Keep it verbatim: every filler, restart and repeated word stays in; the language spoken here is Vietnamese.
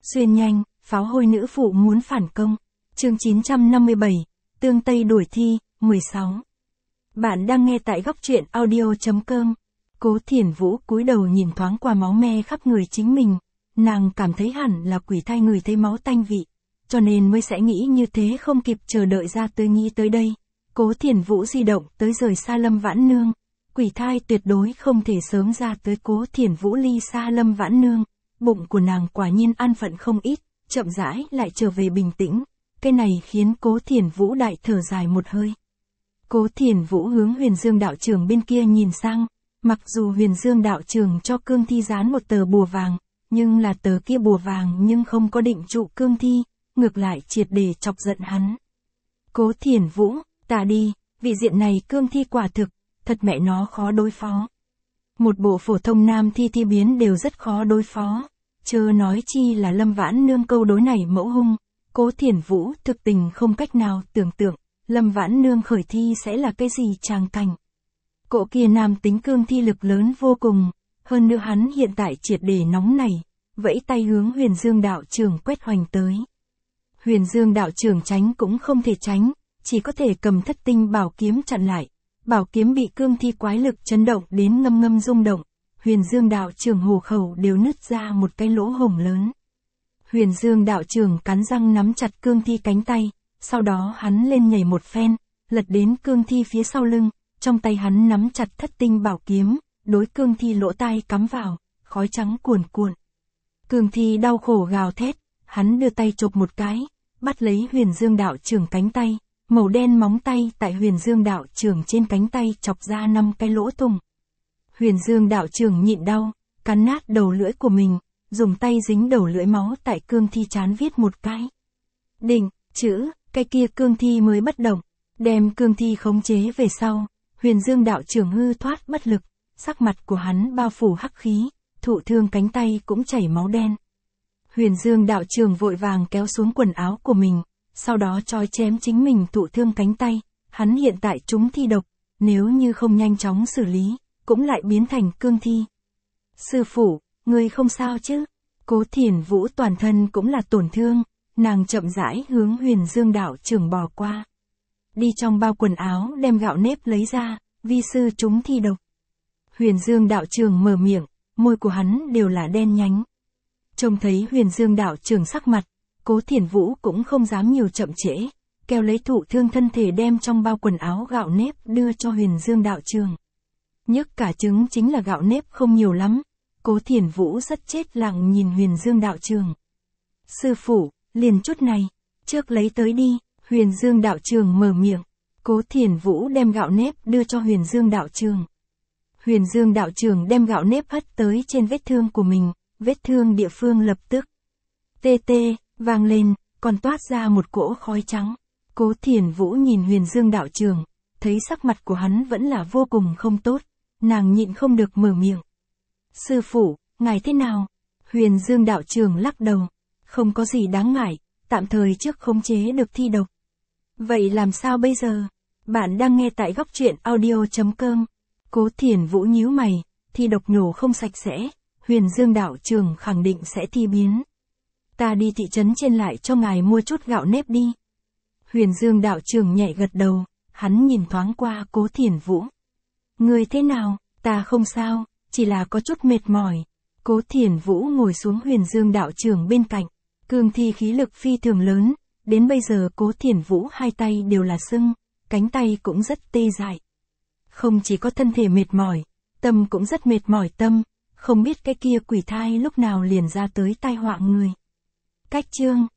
Xuyên nhanh, pháo hôi nữ phụ muốn phản công. Chương chín trăm năm mươi bảy, Tương Tây đuổi thi, mười sáu. Bạn đang nghe tại góc truyện audio.com. Cố Thiển Vũ cúi đầu nhìn thoáng qua máu me khắp người chính mình, nàng cảm thấy hẳn là quỷ thai người thấy máu tanh vị, cho nên mới sẽ nghĩ như thế, không kịp chờ đợi ra tới nghĩ tới đây. Cố Thiển Vũ di động tới rời xa Lâm Vãn Nương, quỷ thai tuyệt đối không thể sớm ra tới. Cố Thiển Vũ ly xa Lâm Vãn Nương, bụng của nàng quả nhiên an phận không ít, chậm rãi lại trở về bình tĩnh, cái này khiến Cố Thiển Vũ đại thở dài một hơi. Cố Thiển Vũ hướng Huyền Dương đạo trưởng bên kia nhìn sang, mặc dù Huyền Dương đạo trưởng cho cương thi dán một tờ bùa vàng, nhưng là tờ kia bùa vàng nhưng không có định trụ cương thi, ngược lại triệt để chọc giận hắn. Cố Thiển Vũ, ta đi, vị diện này cương thi quả thực, thật mẹ nó khó đối phó. Một bộ phổ thông nam thi thi biến đều rất khó đối phó, chớ nói chi là Lâm Vãn Nương câu đối này mẫu hung. Cố Thiển Vũ thực tình không cách nào tưởng tượng, Lâm Vãn Nương khởi thi sẽ là cái gì tràng cảnh. Cỗ kia nam tính cương thi lực lớn vô cùng, hơn nữa hắn hiện tại triệt để nóng nảy, vẫy tay hướng Huyền Dương đạo trưởng quét hoành tới. Huyền Dương đạo trưởng tránh cũng không thể tránh, chỉ có thể cầm thất tinh bảo kiếm chặn lại. Bảo kiếm bị cương thi quái lực chấn động đến ngâm ngâm rung động, Huyền Dương đạo trưởng hổ khẩu đều nứt ra một cái lỗ hổng lớn. Huyền Dương đạo trưởng cắn răng nắm chặt cương thi cánh tay, sau đó hắn lên nhảy một phen, lật đến cương thi phía sau lưng, trong tay hắn nắm chặt thất tinh bảo kiếm, đối cương thi lỗ tai cắm vào, khói trắng cuồn cuộn. Cương thi đau khổ gào thét, hắn đưa tay chộp một cái, bắt lấy Huyền Dương đạo trưởng cánh tay, màu đen móng tay tại Huyền Dương đạo trưởng trên cánh tay chọc ra năm cái lỗ thủng. Huyền Dương đạo trưởng nhịn đau, cắn nát đầu lưỡi của mình, dùng tay dính đầu lưỡi máu tại cương thi trán viết một cái. Định, chữ, cái kia cương thi mới bất động, đem cương thi khống chế về sau, Huyền Dương đạo trưởng hư thoát bất lực, sắc mặt của hắn bao phủ hắc khí, thụ thương cánh tay cũng chảy máu đen. Huyền Dương đạo trưởng vội vàng kéo xuống quần áo của mình, sau đó chói chém chính mình thụ thương cánh tay, hắn hiện tại trúng thi độc, nếu như không nhanh chóng xử lý, cũng lại biến thành cương thi. Sư phụ, ngươi không sao chứ? Cố Thiển Vũ toàn thân cũng là tổn thương, nàng chậm rãi hướng Huyền Dương đạo trưởng bò qua. Đi trong bao quần áo đem gạo nếp lấy ra, vi sư trúng thi độc. Huyền Dương đạo trưởng mở miệng, môi của hắn đều là đen nhánh. Trông thấy Huyền Dương đạo trưởng sắc mặt, Cố Thiển Vũ cũng không dám nhiều chậm trễ, kéo lấy thụ thương thân thể đem trong bao quần áo gạo nếp đưa cho Huyền Dương đạo trưởng. Nhức cả trứng chính là gạo nếp không nhiều lắm. Cố Thiển Vũ rất chết lặng nhìn Huyền Dương đạo trưởng. Sư phụ, liền chút này, trước lấy tới đi, Huyền Dương đạo trưởng mở miệng. Cố Thiển Vũ đem gạo nếp đưa cho Huyền Dương đạo trưởng. Huyền Dương đạo trưởng đem gạo nếp hất tới trên vết thương của mình, vết thương địa phương lập tức tê tê, vang lên, còn toát ra một cỗ khói trắng. Cố Thiển Vũ nhìn Huyền Dương đạo trưởng, thấy sắc mặt của hắn vẫn là vô cùng không tốt, nàng nhịn không được mở miệng. Sư phụ, ngài thế nào? Huyền Dương đạo trưởng lắc đầu, không có gì đáng ngại, tạm thời trước khống chế được thi độc. Vậy làm sao bây giờ? Bạn đang nghe tại góc truyện audio.com. Cố Thiển Vũ nhíu mày, thi độc nhổ không sạch sẽ, Huyền Dương đạo trưởng khẳng định sẽ thi biến. Ta đi thị trấn trên lại cho ngài mua chút gạo nếp đi. Huyền Dương đạo trưởng nhẹ gật đầu, hắn nhìn thoáng qua Cố Thiển Vũ. Người thế nào? Ta không sao, chỉ là có chút mệt mỏi. Cố Thiển Vũ ngồi xuống Huyền Dương đạo trưởng bên cạnh, cương thi khí lực phi thường lớn, đến bây giờ Cố Thiển Vũ hai tay đều là sưng, cánh tay cũng rất tê dại. Không chỉ có thân thể mệt mỏi, tâm cũng rất mệt mỏi tâm, không biết cái kia quỷ thai lúc nào liền ra tới tai họa người. Cách chương